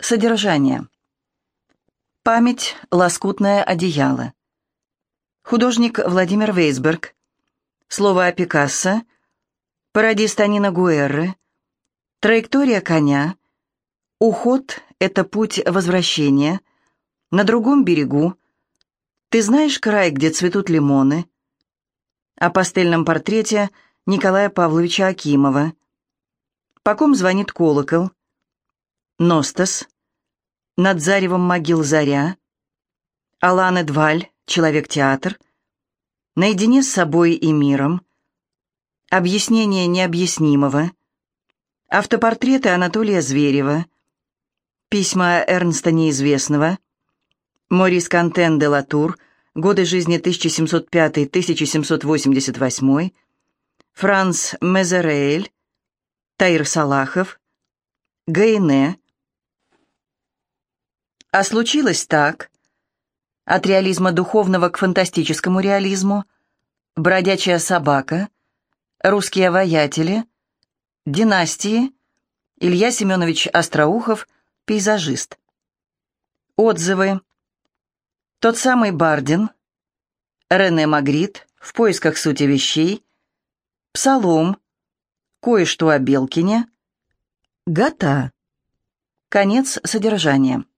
Содержание. Память — лоскутное одеяло. Художник Владимир Вейсберг. Слово о Пикассо. Пародист Анина Гуэрры. Траектория коня. Уход — это путь возвращения. На другом берегу. Ты знаешь край, где цветут лимоны? О пастельном портрете Николая Павловича Акимова. По ком звонит колокол? Ностос. Над заревом могил заря. Алан Эдваль, Человек-театр. Наедине с собой и миром. Объяснение необъяснимого. Автопортреты Анатолия Зверева. Письма Эрнста Неизвестного. Морис Кантен де Латур. Годы жизни 1705-1788. Франц Мезереэль. Таир Салахов. Гайне. А случилось так. От реализма духовного к фантастическому реализму. Бродячая собака. Русские воятели. Династии. Илья Семенович Остроухов, пейзажист. Отзывы. Тот самый Бардин. Рене Магрит. В поисках сути вещей. Псалом. Кое-что о Белкине. Гата. Конец содержания.